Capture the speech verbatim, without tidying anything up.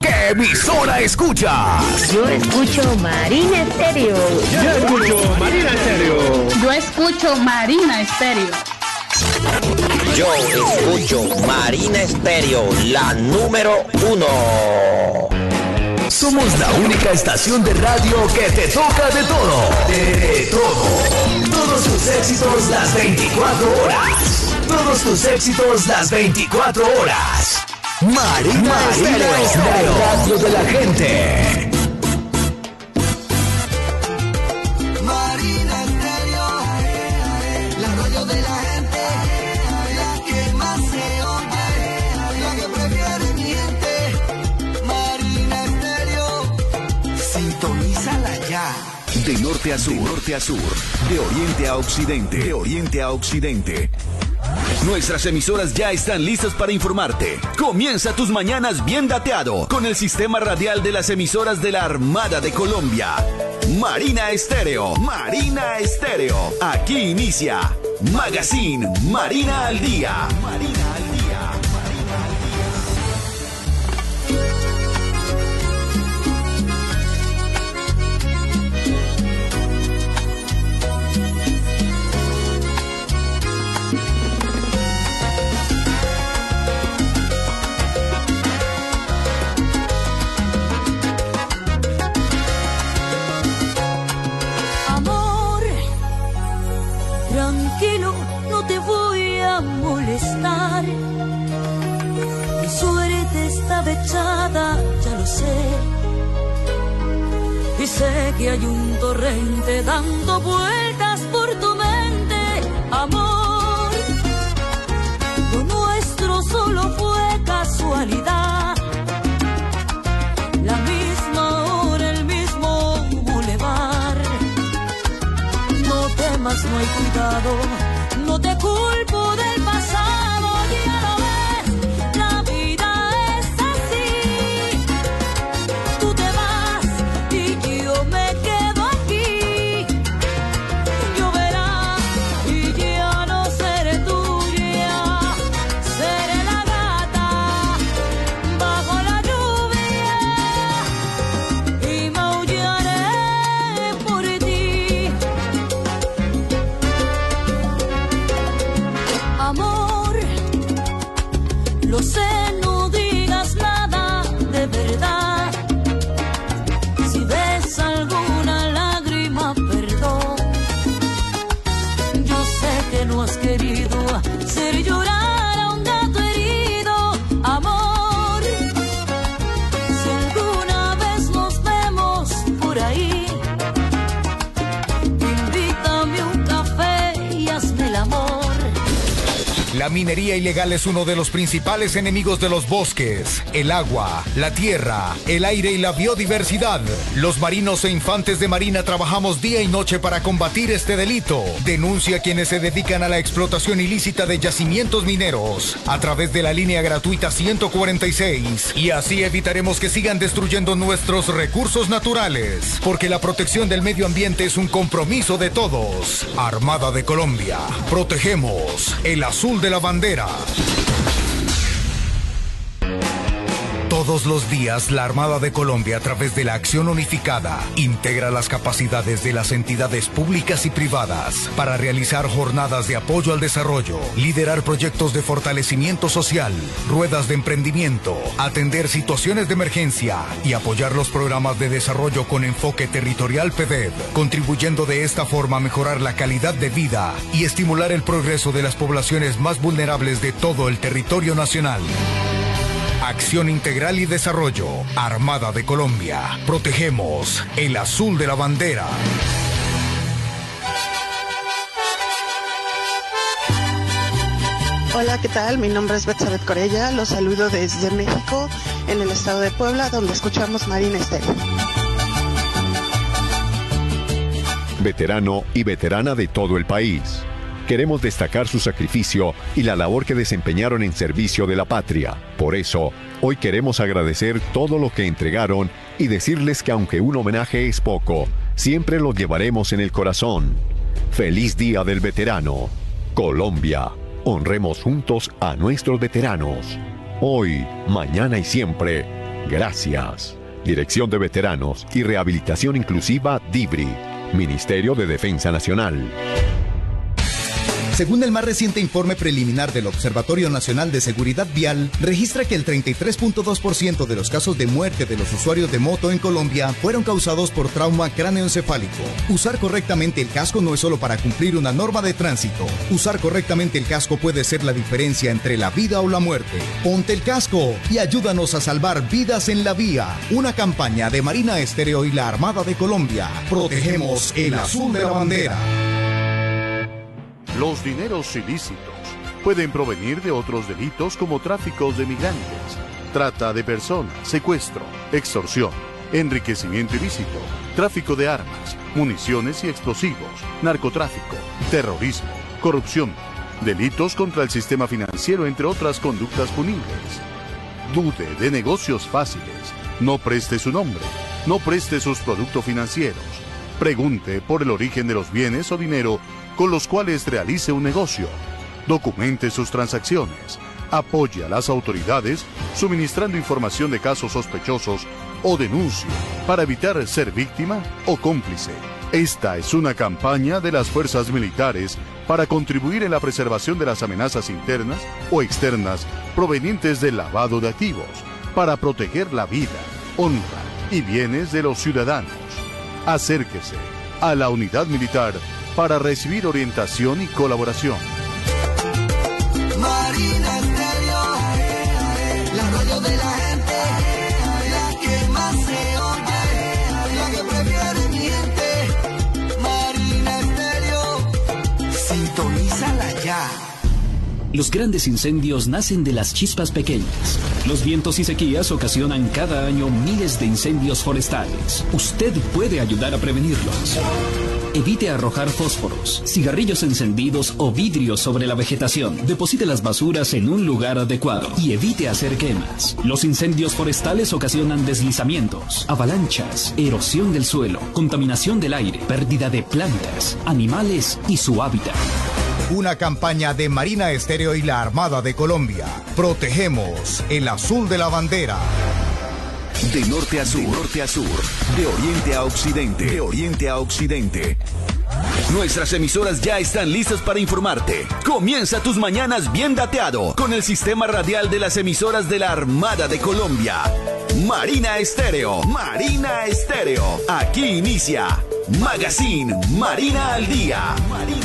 ¿Qué emisora escuchas? Yo escucho Marina Estéreo. Yo escucho Marina Estéreo. Yo escucho Marina Estéreo. Yo escucho Marina Estéreo, la número uno. Somos la única estación de radio que te toca de todo. De todo. Todos tus éxitos las veinticuatro horas. Todos tus éxitos las veinticuatro horas. Marina, Marina Estéreo, Estéreo, la radio de la gente. Marina Estéreo, la radio de la gente, la que más se oye, la que prefiere mi gente. Marina Estéreo, sintonízala ya. De norte a sur, de norte a sur, de oriente a occidente, de oriente a occidente. Nuestras emisoras ya están listas para informarte. Comienza tus mañanas bien dateado con el sistema radial de las emisoras de la Armada de Colombia. Marina Estéreo, Marina Estéreo. Aquí inicia Magazine Marina al Día. Marina al Día. Tranquilo, no te voy a molestar. Mi suerte está echada, ya lo sé. Y sé que hay un torrente dando vueltas por tu mente, amor. Lo nuestro solo fue casualidad. La misma hora, el mismo bulevar. No temas, no hay cuidado, no te culpo del pasado, ya lo ves, la vida es así. Tú te vas y yo me quedo aquí. Lloverá y ya no seré tuya, seré la gata bajo la lluvia y maullaré por ti. Amor, lo sé, no digas nada de verdad. Si ves alguna lágrima, perdón. Yo sé que no has querido hacer llorar a un gato herido, amor. Si alguna vez nos vemos por ahí, invítame un café y hazme el amor. La minería ilegal es uno de los principales enemigos de los bosques, el agua, la tierra, el aire y la biodiversidad. Los marinos e infantes de marina trabajamos día y noche para combatir este delito. Denuncia a quienes se dedican a la explotación ilícita de yacimientos mineros a través de la línea gratuita ciento cuarenta y seis y así evitaremos que sigan destruyendo nuestros recursos naturales, porque la protección del medio ambiente es un compromiso de todos. Armada de Colombia, protegemos el azul de la bandera. Todos los días, la Armada de Colombia, a través de la acción unificada, integra las capacidades de las entidades públicas y privadas para realizar jornadas de apoyo al desarrollo, liderar proyectos de fortalecimiento social, ruedas de emprendimiento, atender situaciones de emergencia y apoyar los programas de desarrollo con enfoque territorial P D E V, contribuyendo de esta forma a mejorar la calidad de vida y estimular el progreso de las poblaciones más vulnerables de todo el territorio nacional. Acción Integral y Desarrollo, Armada de Colombia. Protegemos el azul de la bandera. Hola, ¿qué tal? Mi nombre es Betsabeth Corella. Los saludo desde México, en el estado de Puebla, donde escuchamos Marina Estéreo. Veterano y veterana de todo el país. Queremos destacar su sacrificio y la labor que desempeñaron en servicio de la patria. Por eso, hoy queremos agradecer todo lo que entregaron y decirles que aunque un homenaje es poco, siempre los llevaremos en el corazón. ¡Feliz Día del Veterano! Colombia, honremos juntos a nuestros veteranos. Hoy, mañana y siempre, Gracias. Dirección de Veteranos y Rehabilitación Inclusiva DIVRI. Ministerio de Defensa Nacional. Según el más reciente informe preliminar del Observatorio Nacional de Seguridad Vial, registra que el treinta y tres punto dos por ciento de los casos de muerte de los usuarios de moto en Colombia fueron causados por trauma cráneoencefálico. Usar correctamente el casco no es solo para cumplir una norma de tránsito. Usar correctamente el casco puede ser la diferencia entre la vida o la muerte. Ponte el casco y ayúdanos a salvar vidas en la vía. Una campaña de Marina Estéreo y la Armada de Colombia. Protegemos el azul de la bandera. Los dineros ilícitos pueden provenir de otros delitos como tráficos de migrantes, trata de personas, secuestro, extorsión, enriquecimiento ilícito, tráfico de armas, municiones y explosivos, narcotráfico, terrorismo, corrupción, delitos contra el sistema financiero, entre otras conductas punibles. Dude de negocios fáciles, no preste su nombre, no preste sus productos financieros, pregunte por el origen de los bienes o dinero con los cuales realice un negocio. Documente sus transacciones. Apoye a las autoridades suministrando información de casos sospechosos o denuncie para evitar ser víctima o cómplice. Esta es una campaña de las fuerzas militares para contribuir en la preservación de las amenazas internas o externas provenientes del lavado de activos, para proteger la vida, honra y bienes de los ciudadanos. Acérquese a la unidad militar para recibir orientación y colaboración. Marina Estéreo, la radio de la gente, la que más se oye, la que prefiere mi gente. Marina Estéreo, sintonízala ya. Los grandes incendios nacen de las chispas pequeñas. Los vientos y sequías ocasionan cada año miles de incendios forestales. Usted puede ayudar a prevenirlos. Evite arrojar fósforos, cigarrillos encendidos o vidrios sobre la vegetación. Deposite las basuras en un lugar adecuado y evite hacer quemas. Los incendios forestales ocasionan deslizamientos, avalanchas, erosión del suelo, contaminación del aire, pérdida de plantas, animales y su hábitat. Una campaña de Marina Estéreo y la Armada de Colombia. Protegemos el azul de la bandera. De norte a sur, de norte a sur, de oriente a occidente, de oriente a occidente. Nuestras emisoras ya están listas para informarte. Comienza tus mañanas bien dateado con el sistema radial de las emisoras de la Armada de Colombia. Marina Estéreo, Marina Estéreo. Aquí inicia Magazine Marina al Día. Marina